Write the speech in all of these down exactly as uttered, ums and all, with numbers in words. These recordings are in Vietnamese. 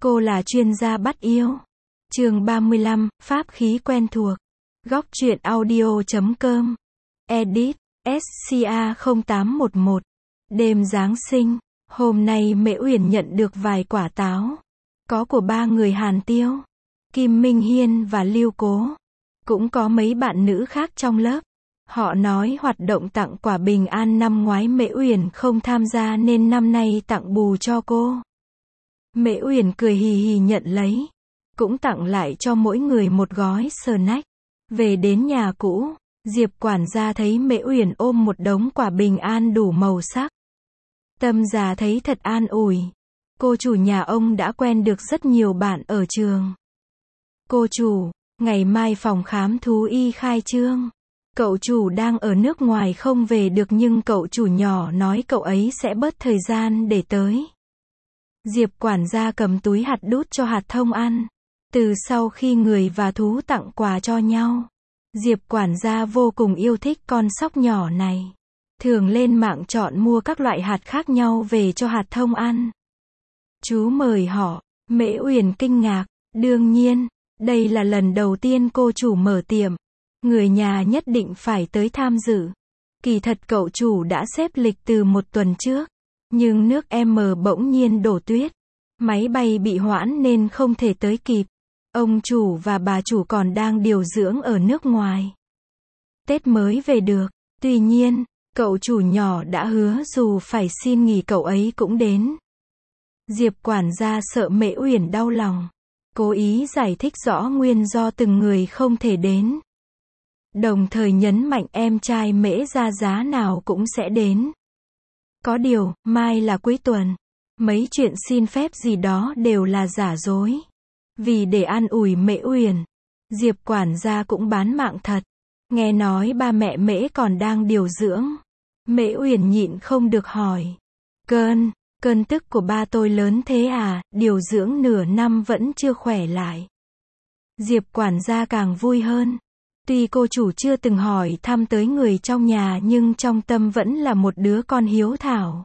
Cô là chuyên gia bắt yêu. Chương ba mươi lăm, pháp khí quen thuộc. Góc truyện audio chấm com. Edit, ét xê a không tám một một. Đêm Giáng sinh, hôm nay Mễ Uyển nhận được vài quả táo. Có của ba người Hàn Tiêu, Kim Minh Hiên và Lưu Cố. Cũng có mấy bạn nữ khác trong lớp. Họ nói hoạt động tặng quà bình an năm ngoái Mễ Uyển không tham gia nên năm nay tặng bù cho cô. Mễ Uyển cười hì hì nhận lấy. Cũng tặng lại cho mỗi người một gói snack. Về đến nhà cũ, Diệp quản gia thấy Mễ Uyển ôm một đống quà bình an đủ màu sắc. Tâm già thấy thật an ủi. Cô chủ nhà ông đã quen được rất nhiều bạn ở trường. Cô chủ, ngày mai phòng khám thú y khai trương. Cậu chủ đang ở nước ngoài không về được nhưng cậu chủ nhỏ nói cậu ấy sẽ bớt thời gian để tới. Diệp quản gia cầm túi hạt đút cho hạt thông ăn. Từ sau khi người và thú tặng quà cho nhau, Diệp quản gia vô cùng yêu thích con sóc nhỏ này. Thường lên mạng chọn mua các loại hạt khác nhau về cho hạt thông ăn. Chú mời họ. Mễ Uyển kinh ngạc. Đương nhiên, đây là lần đầu tiên cô chủ mở tiệm. Người nhà nhất định phải tới tham dự. Kỳ thật cậu chủ đã xếp lịch từ một tuần trước. Nhưng nước M bỗng nhiên đổ tuyết. Máy bay bị hoãn nên không thể tới kịp. Ông chủ và bà chủ còn đang điều dưỡng ở nước ngoài. Tết mới về được. Tuy nhiên, cậu chủ nhỏ đã hứa dù phải xin nghỉ cậu ấy cũng đến. Diệp quản gia sợ Mễ Uyển đau lòng. Cố ý giải thích rõ nguyên do từng người không thể đến. Đồng thời nhấn mạnh em trai Mễ ra giá nào cũng sẽ đến. Có điều, mai là cuối tuần. Mấy chuyện xin phép gì đó đều là giả dối. Vì để an ủi Mễ Uyển, Diệp quản gia cũng bán mạng thật. Nghe nói ba mẹ Mễ còn đang điều dưỡng. Mễ Uyển nhịn không được hỏi. Cơn, cơn tức của ba tôi lớn thế à, điều dưỡng nửa năm vẫn chưa khỏe lại. Diệp quản gia càng vui hơn. Tuy cô chủ chưa từng hỏi thăm tới người trong nhà nhưng trong tâm vẫn là một đứa con hiếu thảo.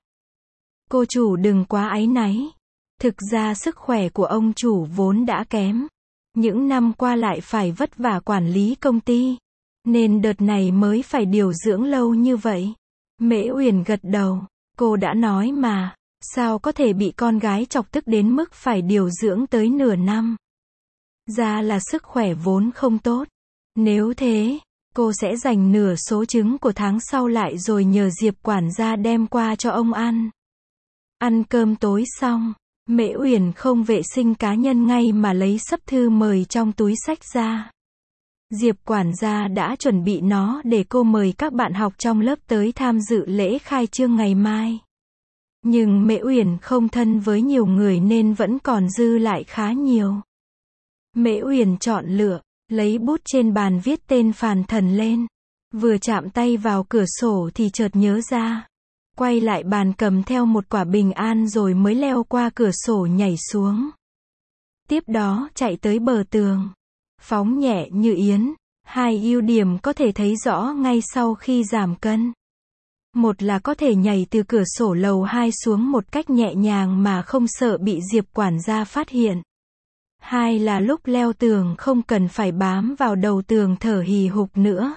Cô chủ đừng quá áy náy. Thực ra sức khỏe của ông chủ vốn đã kém. Những năm qua lại phải vất vả quản lý công ty. Nên đợt này mới phải điều dưỡng lâu như vậy. Mễ Uyển gật đầu. Cô đã nói mà. Sao có thể bị con gái chọc tức đến mức phải điều dưỡng tới nửa năm. Ra là sức khỏe vốn không tốt. Nếu thế, cô sẽ dành nửa số trứng của tháng sau lại rồi nhờ Diệp quản gia đem qua cho ông ăn. Ăn cơm tối xong, Mễ Uyển không vệ sinh cá nhân ngay mà lấy sấp thư mời trong túi xách ra. Diệp quản gia đã chuẩn bị nó để cô mời các bạn học trong lớp tới tham dự lễ khai trương ngày mai. Nhưng Mễ Uyển không thân với nhiều người nên vẫn còn dư lại khá nhiều. Mễ Uyển chọn lựa, lấy bút trên bàn viết tên Phàn Thần lên. Vừa chạm tay vào cửa sổ thì chợt nhớ ra. Quay lại bàn cầm theo một quả bình an rồi mới leo qua cửa sổ nhảy xuống. Tiếp đó chạy tới bờ tường. Phóng nhẹ như yến. Hai ưu điểm có thể thấy rõ ngay sau khi giảm cân. Một là có thể nhảy từ cửa sổ lầu hai xuống một cách nhẹ nhàng mà không sợ bị Diệp quản gia phát hiện. Hai là lúc leo tường không cần phải bám vào đầu tường thở hì hục nữa.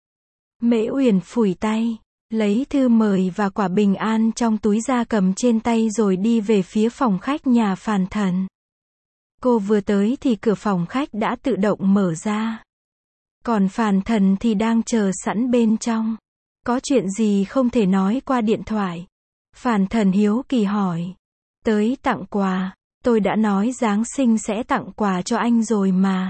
Mễ Uyển phủi tay, lấy thư mời và quả bình an trong túi ra cầm trên tay rồi đi về phía phòng khách nhà Phàn Thần. Cô vừa tới thì cửa phòng khách đã tự động mở ra. Còn Phàn Thần thì đang chờ sẵn bên trong. Có chuyện gì không thể nói qua điện thoại? Phàn Thần hiếu kỳ hỏi. Tới tặng quà. Tôi đã nói Giáng sinh sẽ tặng quà cho anh rồi mà.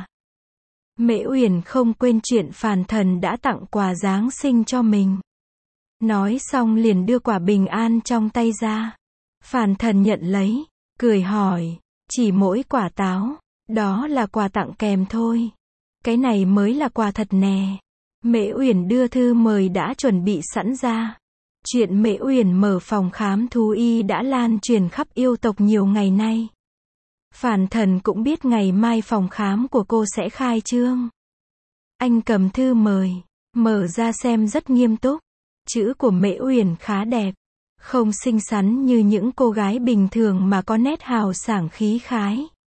Mễ Uyển không quên chuyện Phàn Thần đã tặng quà Giáng sinh cho mình. Nói xong liền đưa quả bình an trong tay ra. Phàn Thần nhận lấy, cười hỏi. Chỉ mỗi quả táo, đó là quà tặng kèm thôi. Cái này mới là quà thật nè. Mễ Uyển đưa thư mời đã chuẩn bị sẵn ra. Chuyện Mễ Uyển mở phòng khám thú y đã lan truyền khắp yêu tộc nhiều ngày nay. Phàn Thần cũng biết ngày mai phòng khám của cô sẽ khai trương. Anh cầm thư mời, mở ra xem rất nghiêm túc. Chữ của Mễ Uyển khá đẹp. Không xinh xắn như những cô gái bình thường mà có nét hào sảng khí khái.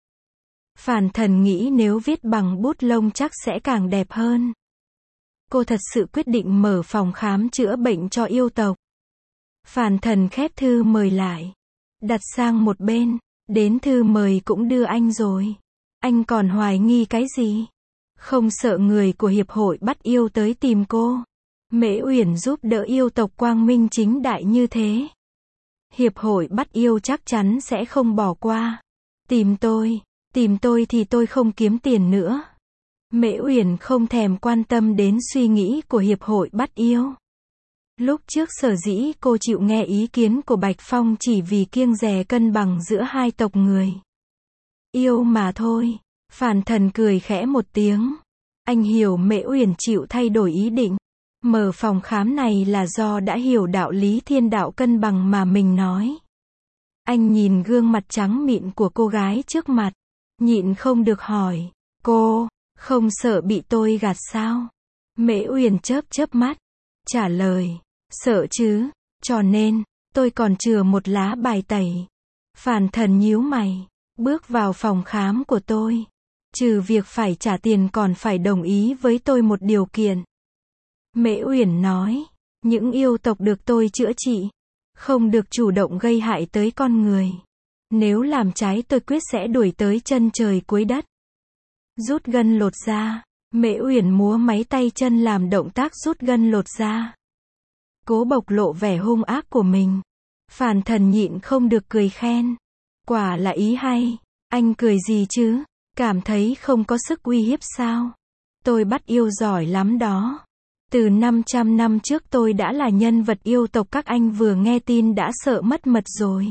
Phản Thần nghĩ nếu viết bằng bút lông chắc sẽ càng đẹp hơn. Cô thật sự quyết định mở phòng khám chữa bệnh cho yêu tộc. Phản Thần khép thư mời lại, đặt sang một bên, đến thư mời cũng đưa anh rồi. Anh còn hoài nghi cái gì? Không sợ người của hiệp hội bắt yêu tới tìm cô. Mễ Uyển giúp đỡ yêu tộc quang minh chính đại như thế. Hiệp hội bắt yêu chắc chắn sẽ không bỏ qua. Tìm tôi, tìm tôi thì tôi không kiếm tiền nữa. Mễ Uyển không thèm quan tâm đến suy nghĩ của hiệp hội bắt yêu. Lúc trước sở dĩ cô chịu nghe ý kiến của Bạch Phong chỉ vì kiêng dè cân bằng giữa hai tộc người. Yêu mà thôi. Phản Thần cười khẽ một tiếng. Anh hiểu Mễ Uyển chịu thay đổi ý định. Mở phòng khám này là do đã hiểu đạo lý thiên đạo cân bằng mà mình nói. Anh nhìn gương mặt trắng mịn của cô gái trước mặt, nhịn không được hỏi, cô, không sợ bị tôi gạt sao? Mễ Uyển chớp chớp mắt, trả lời, sợ chứ, cho nên, tôi còn chừa một lá bài tẩy. Phản Thần nhíu mày, bước vào phòng khám của tôi. Trừ việc phải trả tiền còn phải đồng ý với tôi một điều kiện. Mễ Uyển nói, những yêu tộc được tôi chữa trị, không được chủ động gây hại tới con người. Nếu làm trái tôi quyết sẽ đuổi tới chân trời cuối đất. Rút gân lột da. Mễ Uyển múa máy tay chân làm động tác rút gân lột da. Cố bộc lộ vẻ hung ác của mình. Phản Thần nhịn không được cười khen. Quả là ý hay. Anh cười gì chứ? Cảm thấy không có sức uy hiếp sao? Tôi bắt yêu giỏi lắm đó. Từ năm trăm năm trước tôi đã là nhân vật yêu tộc các anh vừa nghe tin đã sợ mất mật rồi.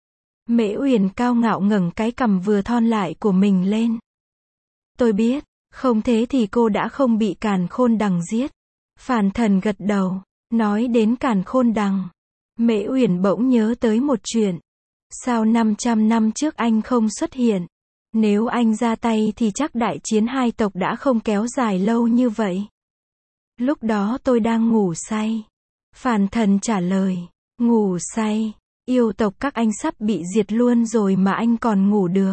Mễ Uyển cao ngạo ngẩng cái cằm vừa thon lại của mình lên. Tôi biết, không thế thì cô đã không bị Càn Khôn Đằng giết. Phản Thần gật đầu, nói đến Càn Khôn Đằng. Mễ Uyển bỗng nhớ tới một chuyện. Sao năm trăm năm trước anh không xuất hiện? Nếu anh ra tay thì chắc đại chiến hai tộc đã không kéo dài lâu như vậy. Lúc đó tôi đang ngủ say. Phản Thần trả lời, ngủ say, yêu tộc các anh sắp bị diệt luôn rồi mà anh còn ngủ được.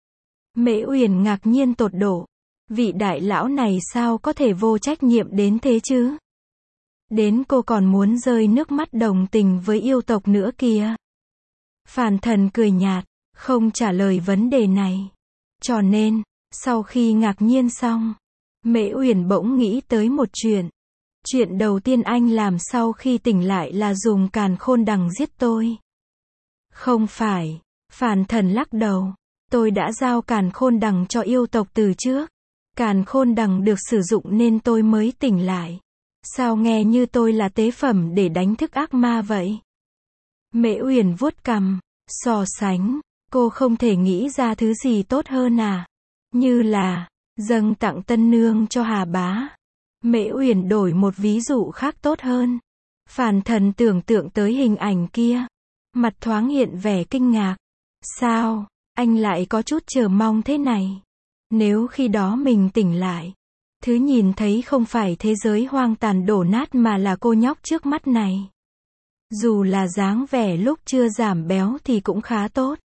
Mễ Uyển ngạc nhiên tột độ. Vị đại lão này sao có thể vô trách nhiệm đến thế chứ? Đến cô còn muốn rơi nước mắt đồng tình với yêu tộc nữa kìa. Phản Thần cười nhạt, không trả lời vấn đề này. Cho nên, sau khi ngạc nhiên xong, Mễ Uyển bỗng nghĩ tới một chuyện. Chuyện đầu tiên anh làm sau khi tỉnh lại là dùng Càn Khôn Đằng giết tôi. Không phải. Phản Thần lắc đầu. Tôi đã giao Càn Khôn Đằng cho yêu tộc từ trước. Càn Khôn Đằng được sử dụng nên tôi mới tỉnh lại. Sao nghe như tôi là tế phẩm để đánh thức ác ma vậy? Mễ Uyển vuốt cằm, so sánh, cô không thể nghĩ ra thứ gì tốt hơn à? Như là, dâng tặng tân nương cho Hà Bá. Mễ Uyển đổi một ví dụ khác tốt hơn. Phản Thần tưởng tượng tới hình ảnh kia. Mặt thoáng hiện vẻ kinh ngạc. Sao, anh lại có chút chờ mong thế này? Nếu khi đó mình tỉnh lại, thứ nhìn thấy không phải thế giới hoang tàn đổ nát mà là cô nhóc trước mắt này. Dù là dáng vẻ lúc chưa giảm béo thì cũng khá tốt.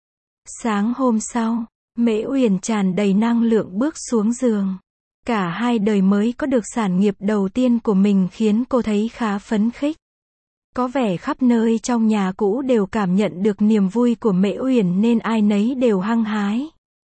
Sáng hôm sau, Mễ Uyển tràn đầy năng lượng bước xuống giường. Cả hai đời mới có được sản nghiệp đầu tiên của mình khiến cô thấy khá phấn khích. Có vẻ khắp nơi trong nhà cũ đều cảm nhận được niềm vui của Mễ Uyển nên ai nấy đều hăng hái.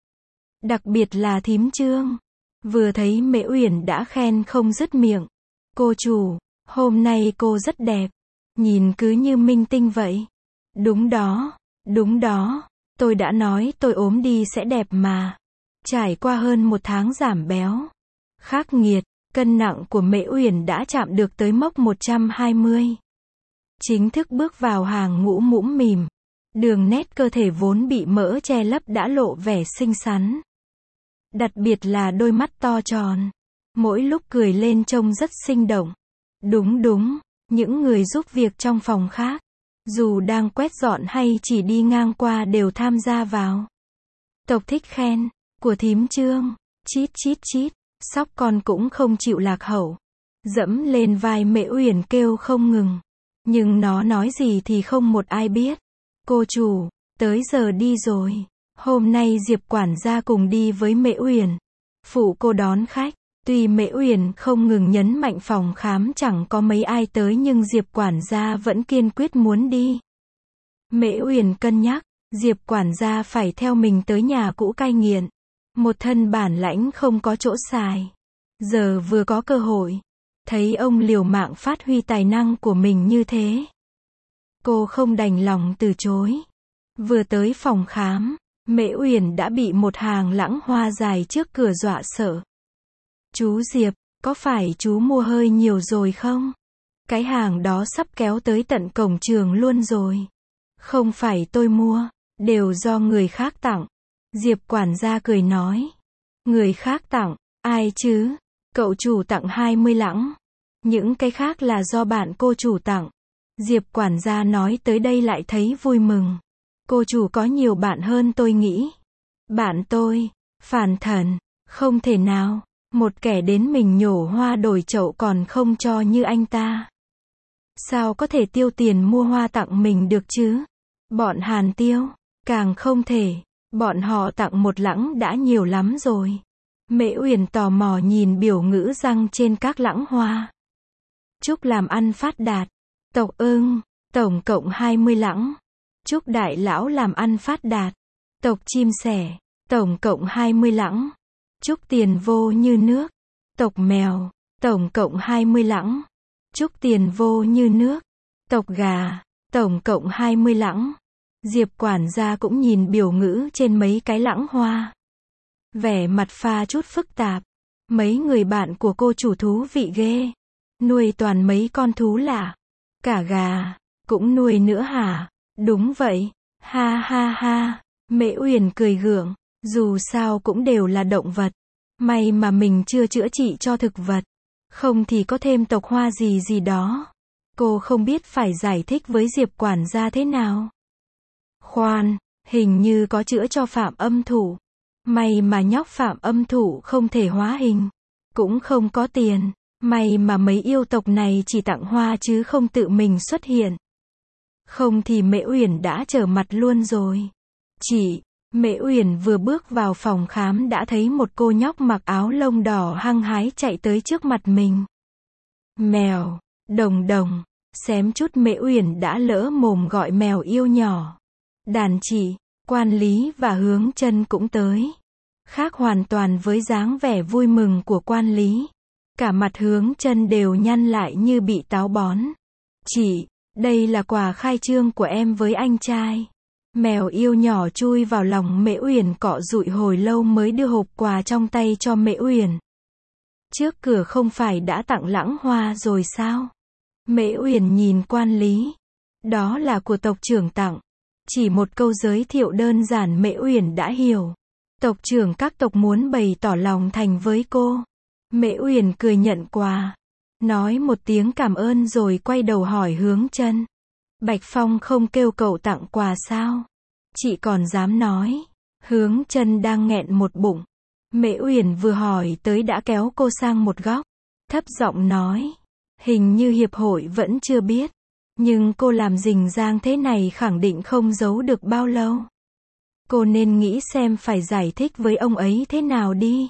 Đặc biệt là thím Trương. Vừa thấy Mễ Uyển đã khen không dứt miệng. Cô chủ, hôm nay cô rất đẹp. Nhìn cứ như minh tinh vậy. Đúng đó, đúng đó. Tôi đã nói tôi ốm đi sẽ đẹp mà. Trải qua hơn một tháng giảm béo khắc nghiệt, cân nặng của Mễ Uyển đã chạm được tới mốc một trăm hai mươi. Chính thức bước vào hàng ngũ mũm mỉm. Đường nét cơ thể vốn bị mỡ che lấp đã lộ vẻ xinh xắn. Đặc biệt là đôi mắt to tròn. Mỗi lúc cười lên trông rất sinh động. Đúng đúng, những người giúp việc trong phòng khác, dù đang quét dọn hay chỉ đi ngang qua đều tham gia vào. Tộc thích khen, của thím Trương, chít chít chít. Sóc con cũng không chịu lạc hậu. Dẫm lên vai Mễ Uyển kêu không ngừng. Nhưng nó nói gì thì không một ai biết. Cô chủ, tới giờ đi rồi. Hôm nay Diệp quản gia cùng đi với Mễ Uyển. Phụ cô đón khách. Tuy Mễ Uyển không ngừng nhấn mạnh phòng khám chẳng có mấy ai tới nhưng Diệp quản gia vẫn kiên quyết muốn đi. Mễ Uyển cân nhắc, Diệp quản gia phải theo mình tới nhà cũ cai nghiện. Một thân bản lãnh không có chỗ xài. Giờ vừa có cơ hội. Thấy ông liều mạng phát huy tài năng của mình như thế. Cô không đành lòng từ chối. Vừa tới phòng khám, Mễ Uyển đã bị một hàng lãng hoa dài trước cửa dọa sợ. Chú Diệp, có phải chú mua hơi nhiều rồi không? Cái hàng đó sắp kéo tới tận cổng trường luôn rồi. Không phải tôi mua, đều do người khác tặng. Diệp quản gia cười nói. Người khác tặng, ai chứ? Cậu chủ tặng hai mươi lẵng. Những cái khác là do bạn cô chủ tặng. Diệp quản gia nói tới đây lại thấy vui mừng. Cô chủ có nhiều bạn hơn tôi nghĩ. Bạn tôi, phản thần, không thể nào. Một kẻ đến mình nhổ hoa đổi chậu còn không cho như anh ta. Sao có thể tiêu tiền mua hoa tặng mình được chứ? Bọn Hàn Tiêu, càng không thể. Bọn họ tặng một lẵng đã nhiều lắm rồi. Mễ Uyển tò mò nhìn biểu ngữ răng trên các lẵng hoa. Chúc làm ăn phát đạt. Tộc ưng, tổng cộng hai mươi lẵng. Chúc đại lão làm ăn phát đạt. Tộc chim sẻ, tổng cộng hai mươi lẵng. Chúc tiền vô như nước. Tộc mèo, tổng cộng hai mươi lẵng. Chúc tiền vô như nước. Tộc gà, tổng cộng hai mươi lẵng. Diệp quản gia cũng nhìn biểu ngữ trên mấy cái lẵng hoa. Vẻ mặt pha chút phức tạp. Mấy người bạn của cô chủ thú vị ghê. Nuôi toàn mấy con thú lạ. Cả gà, cũng nuôi nữa hả? Đúng vậy. Ha ha ha. Mễ Uyển cười gượng. Dù sao cũng đều là động vật. May mà mình chưa chữa trị cho thực vật. Không thì có thêm tộc hoa gì gì đó. Cô không biết phải giải thích với Diệp quản gia thế nào. Khoan, hình như có chữa cho Phạm Âm Thủ. May mà nhóc Phạm Âm Thủ không thể hóa hình. Cũng không có tiền. May mà mấy yêu tộc này chỉ tặng hoa chứ không tự mình xuất hiện. Không thì Mễ Uyển đã trở mặt luôn rồi. Chị, Mễ Uyển vừa bước vào phòng khám đã thấy một cô nhóc mặc áo lông đỏ hăng hái chạy tới trước mặt mình. Mèo, Đồng Đồng, xém chút Mễ Uyển đã lỡ mồm gọi mèo yêu nhỏ. Đàn chị, Quan Lý và Hướng Chân cũng tới. Khác hoàn toàn với dáng vẻ vui mừng của Quan Lý. Cả mặt Hướng Chân đều nhăn lại như bị táo bón. Chị, đây là quà khai trương của em với anh trai. Mèo yêu nhỏ chui vào lòng Mễ Uyển cọ dụi hồi lâu mới đưa hộp quà trong tay cho Mễ Uyển. Trước cửa không phải đã tặng lẵng hoa rồi sao? Mễ Uyển nhìn Quan Lý. Đó là của tộc trưởng tặng. Chỉ một câu giới thiệu đơn giản Mễ Uyển đã hiểu. Tộc trưởng các tộc muốn bày tỏ lòng thành với cô. Mễ Uyển cười nhận quà. Nói một tiếng cảm ơn rồi quay đầu hỏi Hướng Chân. Bạch Phong không kêu cậu tặng quà sao? Chị còn dám nói. Hướng Chân đang nghẹn một bụng. Mễ Uyển vừa hỏi tới đã kéo cô sang một góc. Thấp giọng nói. Hình như hiệp hội vẫn chưa biết. Nhưng cô làm rình rang thế này khẳng định không giấu được bao lâu. Cô nên nghĩ xem phải giải thích với ông ấy thế nào đi.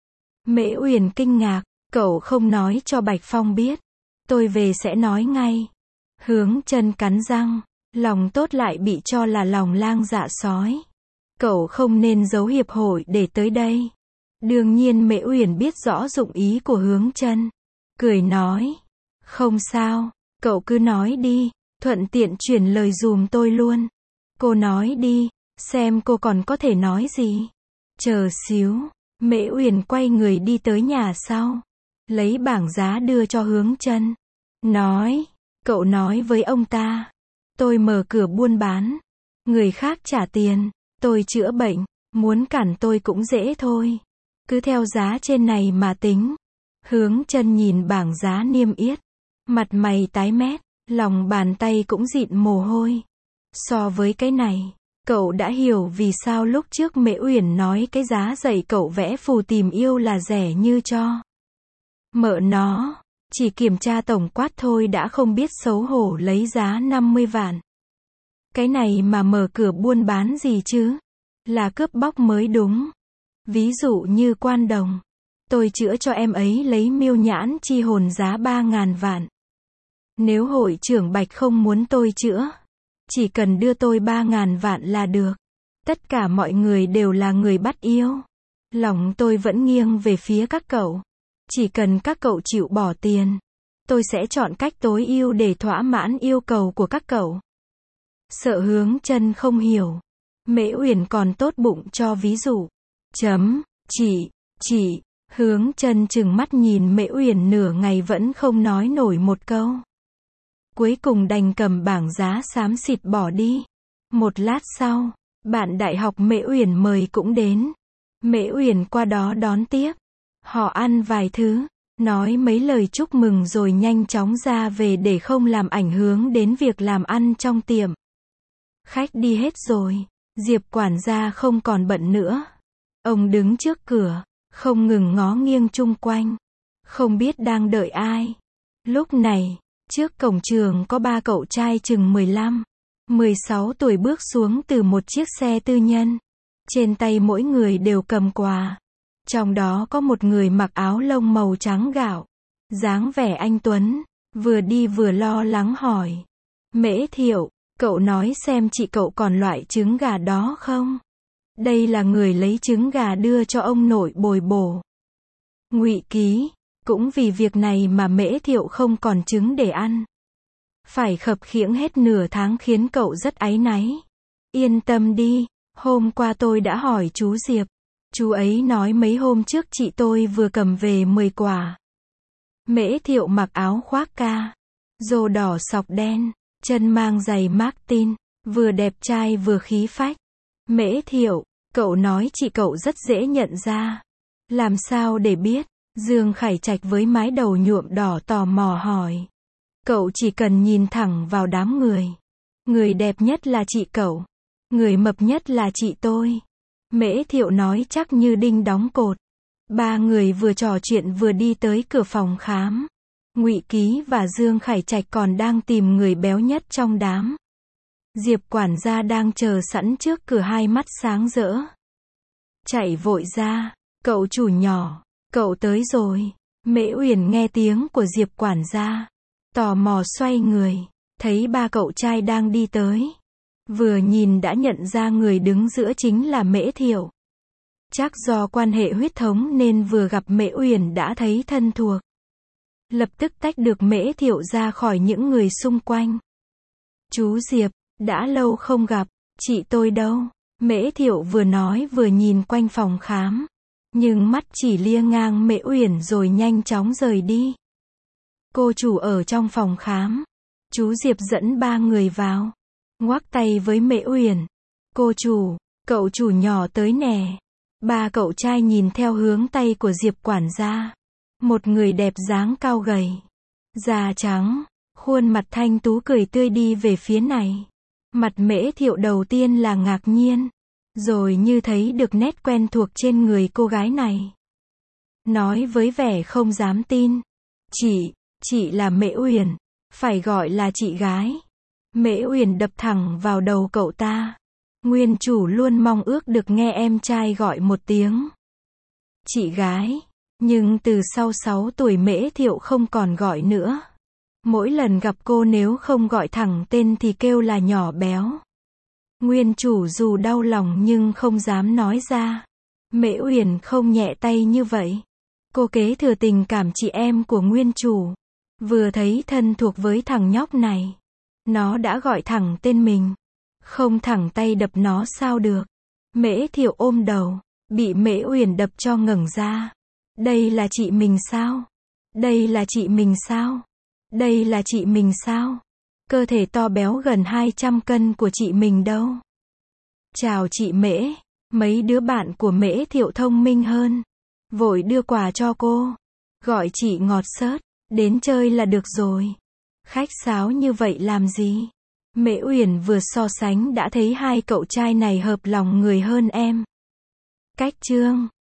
Mễ Uyển kinh ngạc. Cậu không nói cho Bạch Phong biết. Tôi về sẽ nói ngay. Hướng Chân cắn răng. Lòng tốt lại bị cho là lòng lang dạ sói. Cậu không nên giấu hiệp hội để tới đây. Đương nhiên Mễ Uyển biết rõ dụng ý của Hướng Chân. Cười nói. Không sao, cậu cứ nói đi, thuận tiện chuyển lời dùm tôi luôn. Cô nói đi, xem cô còn có thể nói gì. Chờ xíu, Mễ Uyển quay người đi tới nhà sau. Lấy bảng giá đưa cho Hướng Chân. Nói, cậu nói với ông ta. Tôi mở cửa buôn bán. Người khác trả tiền, tôi chữa bệnh. Muốn cản tôi cũng dễ thôi. Cứ theo giá trên này mà tính. Hướng Chân nhìn bảng giá niêm yết. Mặt mày tái mét, lòng bàn tay cũng dịn mồ hôi. So với cái này, cậu đã hiểu vì sao lúc trước Mễ Uyển nói cái giá dạy cậu vẽ phù tìm yêu là rẻ như cho. Mợ nó, chỉ kiểm tra tổng quát thôi đã không biết xấu hổ lấy giá năm mươi vạn. Cái này mà mở cửa buôn bán gì chứ? là cướp bóc mới đúng. Ví dụ như Quan Đồng. Tôi chữa cho em ấy lấy miêu nhãn chi hồn giá ba ngàn vạn. Nếu hội trưởng Bạch không muốn tôi chữa, chỉ cần đưa tôi ba ngàn vạn là được. Tất cả mọi người đều là người bắt yêu. Lòng tôi vẫn nghiêng về phía các cậu. Chỉ cần các cậu chịu bỏ tiền, tôi sẽ chọn cách tối ưu để thỏa mãn yêu cầu của các cậu. Sợ Hướng Chân không hiểu. Mễ Uyển còn tốt bụng cho ví dụ. Chấm, chị, chị, Hướng Chân trừng mắt nhìn Mễ Uyển nửa ngày vẫn không nói nổi một câu. Cuối cùng đành cầm bảng giá xám xịt bỏ đi. Một lát sau, bạn đại học Mễ Uyển mời cũng đến. Mễ Uyển qua đó đón tiếp. Họ ăn vài thứ, nói mấy lời chúc mừng rồi nhanh chóng ra về để không làm ảnh hưởng đến việc làm ăn trong tiệm. Khách đi hết rồi, Diệp quản gia không còn bận nữa. Ông đứng trước cửa, không ngừng ngó nghiêng chung quanh, không biết đang đợi ai. Lúc này, trước cổng trường có ba cậu trai chừng mười lăm, mười sáu tuổi bước xuống từ một chiếc xe tư nhân. Trên tay mỗi người đều cầm quà. Trong đó có một người mặc áo lông màu trắng gạo, dáng vẻ anh tuấn, vừa đi vừa lo lắng hỏi. Mễ Thiệu, cậu nói xem chị cậu còn loại trứng gà đó không? Đây là người lấy trứng gà đưa cho ông nội bồi bổ. Ngụy Ký, cũng vì việc này mà Mễ Thiệu không còn trứng để ăn. Phải khập khiễng hết nửa tháng khiến cậu rất áy náy. Yên tâm đi, hôm qua tôi đã hỏi chú Diệp. Chú ấy nói mấy hôm trước chị tôi vừa cầm về mười quả. Mễ Thiệu mặc áo khoác ca, rô đỏ sọc đen, chân mang giày Martin, vừa đẹp trai vừa khí phách. Mễ Thiệu, cậu nói chị cậu rất dễ nhận ra. Làm sao để biết? Dương Khải Trạch với mái đầu nhuộm đỏ tò mò hỏi. Cậu chỉ cần nhìn thẳng vào đám người. Người đẹp nhất là chị cậu. Người mập nhất là chị tôi. Mễ Thiệu nói chắc như đinh đóng cột. Ba người vừa trò chuyện vừa đi tới cửa phòng khám. Ngụy Ký và Dương Khải Trạch còn đang tìm người béo nhất trong đám. Diệp quản gia đang chờ sẵn trước cửa hai mắt sáng rỡ. Chạy vội ra, cậu chủ nhỏ, cậu tới rồi. Mễ Uyển nghe tiếng của Diệp quản gia, tò mò xoay người, thấy ba cậu trai đang đi tới. Vừa nhìn đã nhận ra người đứng giữa chính là Mễ Thiệu. Chắc do quan hệ huyết thống nên vừa gặp Mễ Uyển đã thấy thân thuộc. Lập tức tách được Mễ Thiệu ra khỏi những người xung quanh. Chú Diệp, đã lâu không gặp, chị tôi đâu? Mễ Thiệu vừa nói vừa nhìn quanh phòng khám. Nhưng mắt chỉ lia ngang Mễ Uyển rồi nhanh chóng rời đi. Cô chủ ở trong phòng khám. Chú Diệp dẫn ba người vào. Ngoắc tay với Mễ Uyển. Cô chủ, cậu chủ nhỏ tới nè. Ba cậu trai nhìn theo hướng tay của Diệp quản gia. Một người đẹp dáng cao gầy, da trắng, khuôn mặt thanh tú cười tươi đi về phía này. Mặt Mễ Thiệu đầu tiên là ngạc nhiên, rồi như thấy được nét quen thuộc trên người cô gái này. Nói với vẻ không dám tin. Chị, chị là Mễ Uyển, phải gọi là chị gái. Mễ Uyển đập thẳng vào đầu cậu ta. Nguyên chủ luôn mong ước được nghe em trai gọi một tiếng chị gái. Nhưng từ sau sáu tuổi Mễ Thiệu không còn gọi nữa. Mỗi lần gặp cô nếu không gọi thẳng tên thì kêu là nhỏ béo. Nguyên chủ dù đau lòng nhưng không dám nói ra. Mễ Uyển không nhẹ tay như vậy. Cô kế thừa tình cảm chị em của nguyên chủ. Vừa thấy thân thuộc với thằng nhóc này, nó đã gọi thẳng tên mình. Không thẳng tay đập nó sao được. Mễ Thiệu ôm đầu, bị Mễ Uyển đập cho ngẩng ra. Đây là chị mình sao? Đây là chị mình sao? Đây là chị mình sao? Cơ thể to béo gần hai trăm cân của chị mình đâu? Chào chị Mễ. Mấy đứa bạn của Mễ Thiệu thông minh hơn, vội đưa quà cho cô. Gọi chị ngọt xớt, đến chơi là được rồi. Khách sáo như vậy làm gì? Mễ Uyển vừa so sánh đã thấy hai cậu trai này hợp lòng người hơn em. Cách chương